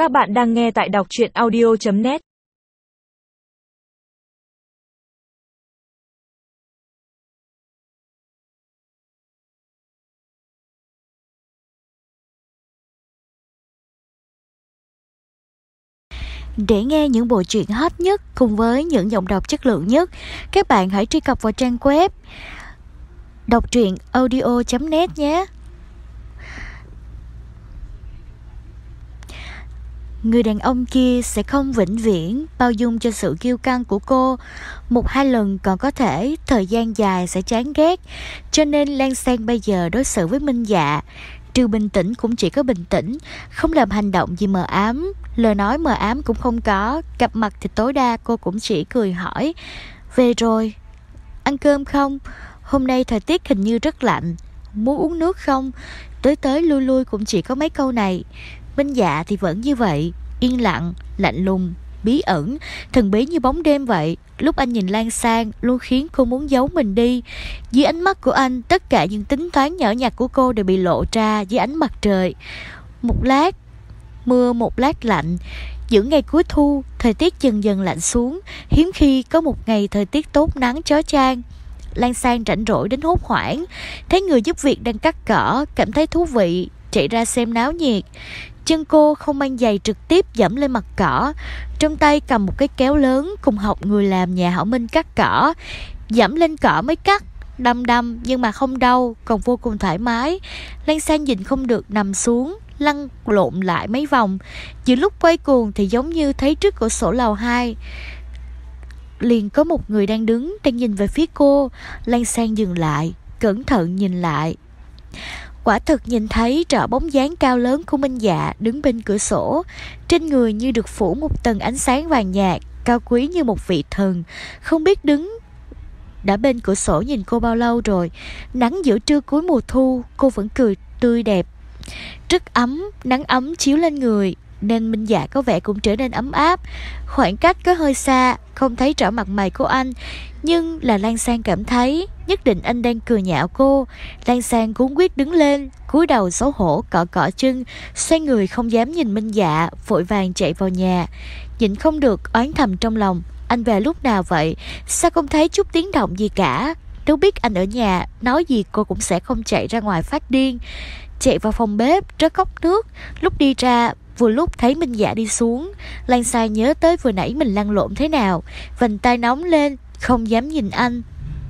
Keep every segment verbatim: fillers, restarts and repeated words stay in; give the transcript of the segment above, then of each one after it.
Các bạn đang nghe tại đọc truyện audio chấm net. Để nghe những bộ truyện hot nhất cùng với những giọng đọc chất lượng nhất, các bạn hãy truy cập vào trang web đọc truyện audio chấm net nhé. Người đàn ông kia sẽ không vĩnh viễn bao dung cho sự kiêu căng của cô. Một hai lần còn có thể, thời gian dài sẽ chán ghét. Cho nên Lan Sang bây giờ đối xử với Minh Dạ, trừ bình tĩnh cũng chỉ có bình tĩnh, không làm hành động gì mờ ám, lời nói mờ ám cũng không có. Gặp mặt thì tối đa cô cũng chỉ cười hỏi: về rồi, ăn cơm không? Hôm nay thời tiết hình như rất lạnh, muốn uống nước không? Tới tới lui lui cũng chỉ có mấy câu này. Minh Dạ thì vẫn như vậy, yên lặng, lạnh lùng, bí ẩn, thần bí như bóng đêm vậy. Lúc anh nhìn Lan Sang luôn khiến cô muốn giấu mình đi. Dưới ánh mắt của anh, tất cả những tính toán nhỏ nhặt của cô đều bị lộ ra dưới ánh mặt trời. Một lát mưa, một lát lạnh. Những ngày cuối thu, thời tiết dần dần lạnh xuống. Hiếm khi có một ngày thời tiết tốt nắng chói chang. Lan Sang rảnh rỗi đến hốt hoảng, thấy người giúp việc đang cắt cỏ, cảm thấy thú vị, chạy ra xem náo nhiệt. Chân cô không mang giày trực tiếp dẫm lên mặt cỏ, trong tay cầm một cái kéo lớn, cùng học người làm nhà Hảo Minh cắt cỏ. Dẫm lên cỏ mới cắt, đâm đâm nhưng mà không đau, còn vô cùng thoải mái. Lan Sang nhìn không được nằm xuống, lăn lộn lại mấy vòng. Giữa lúc quay cuồng thì giống như thấy trước cửa sổ lầu hai liền có một người đang đứng, đang nhìn về phía cô. Lan Sang dừng lại, cẩn thận nhìn lại. Quả thực nhìn thấy rõ bóng dáng cao lớn của Minh Dạ đứng bên cửa sổ. Trên người như được phủ một tầng ánh sáng vàng nhạt, cao quý như một vị thần. Không biết đứng đã bên cửa sổ nhìn cô bao lâu rồi. Nắng giữa trưa cuối mùa thu, cô vẫn cười tươi đẹp. Rất ấm, nắng ấm chiếu lên người nên Minh Dạ có vẻ cũng trở nên ấm áp. Khoảng cách có hơi xa, không thấy rõ mặt mày của anh, nhưng là Lan Sang cảm thấy nhất định anh đang cười nhạo cô. Lan Sang cuống quýt đứng lên, cúi đầu xấu hổ cọ cọ chân, xoay người không dám nhìn Minh Dạ, vội vàng chạy vào nhà. Nhịn không được oán thầm trong lòng, anh về lúc nào vậy? Sao không thấy chút tiếng động gì cả? Nếu biết anh ở nhà, nói gì cô cũng sẽ không chạy ra ngoài phát điên. Chạy vào phòng bếp, rớt cốc nước. Lúc đi ra, vừa lúc thấy Minh Dạ đi xuống, Lan Sang nhớ tới vừa nãy mình lăn lộn thế nào, vành tay nóng lên, không dám nhìn anh.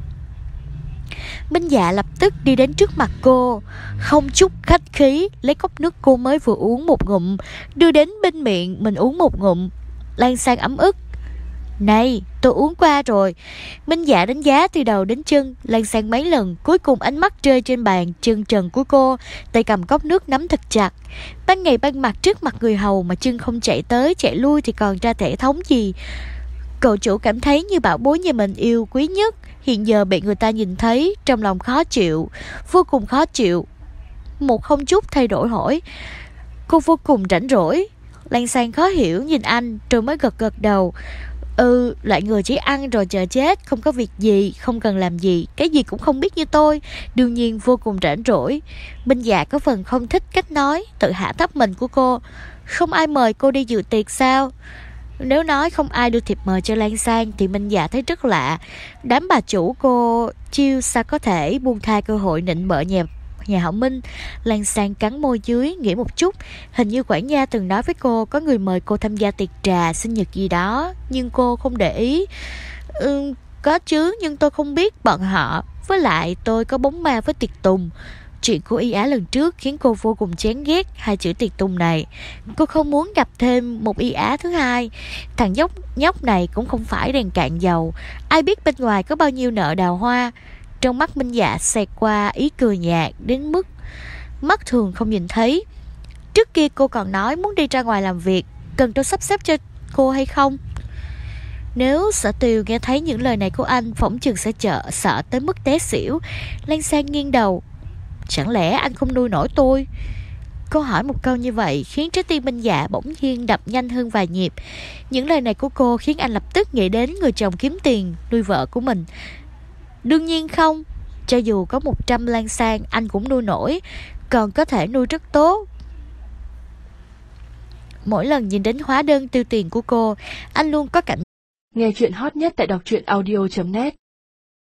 Minh Dạ lập tức đi đến trước mặt cô, không chút khách khí lấy cốc nước cô mới vừa uống một ngụm, đưa đến bên miệng mình uống một ngụm. Lan Sang ấm ức: này, tôi uống qua rồi. Minh Dạ đánh giá từ đầu đến chân Lan Sang mấy lần, cuối cùng ánh mắt rơi trên bàn chân trần của cô, tay cầm cốc nước nắm thật chặt. Ban ngày ban mặt trước mặt người hầu mà chân không chạy tới chạy lui thì còn ra thể thống gì. Cậu chủ cảm thấy như bảo bối nhà mình yêu quý nhất, hiện giờ bị người ta nhìn thấy, trong lòng khó chịu, vô cùng khó chịu. Một không chút thay đổi hỏi: cô vô cùng rảnh rỗi? Lan Sang khó hiểu nhìn anh rồi mới gật gật đầu. Ừ, loại người chỉ ăn rồi chờ chết, không có việc gì, không cần làm gì, cái gì cũng không biết như tôi, đương nhiên vô cùng rảnh rỗi. Minh Dạ có phần không thích cách nói, tự hạ thấp mình của cô. Không ai mời cô đi dự tiệc sao? Nếu nói không ai đưa thiệp mời cho Lan Sang thì Minh Dạ thấy rất lạ. Đám bà chủ cô chiêu sao có thể buông tha cơ hội nịnh bợ nhà nhà Hảo Minh. Lan Sang cắn môi dưới, nghĩ một chút. Hình như quản gia từng nói với cô có người mời cô tham gia tiệc trà sinh nhật gì đó, nhưng cô không để ý. Ừ, có chứ, nhưng tôi không biết bọn họ. Với lại tôi có bóng ma với tiệc tùng. Chuyện của Y Á lần trước khiến cô vô cùng chán ghét hai chữ tiệc tùng này. Cô không muốn gặp thêm một Y Á thứ hai. Thằng nhóc nhóc này cũng không phải đèn cạn dầu, ai biết bên ngoài có bao nhiêu nợ đào hoa. Trong mắt Minh Dạ xẹt qua ý cười nhạt đến mức mắt thường không nhìn thấy. Trước kia cô còn nói muốn đi ra ngoài làm việc, cần tôi sắp xếp cho cô hay không? Nếu Sở Tiều nghe thấy những lời này của anh, phỏng chừng sẽ chợ sợ tới mức té xỉu. Lan Sang nghiêng đầu: chẳng lẽ anh không nuôi nổi tôi? Cô hỏi một câu như vậy khiến trái tim Minh Dạ bỗng nhiên đập nhanh hơn vài nhịp. Những lời này của cô khiến anh lập tức nghĩ đến người chồng kiếm tiền nuôi vợ của mình. Đương nhiên không, cho dù có một trăm Lan Sang anh cũng nuôi nổi, còn có thể nuôi rất tốt. Mỗi lần nhìn đến hóa đơn tiêu tiền của cô, anh luôn có cảnh. Nghe chuyện hot nhất tại đọc truyện audio chấm net.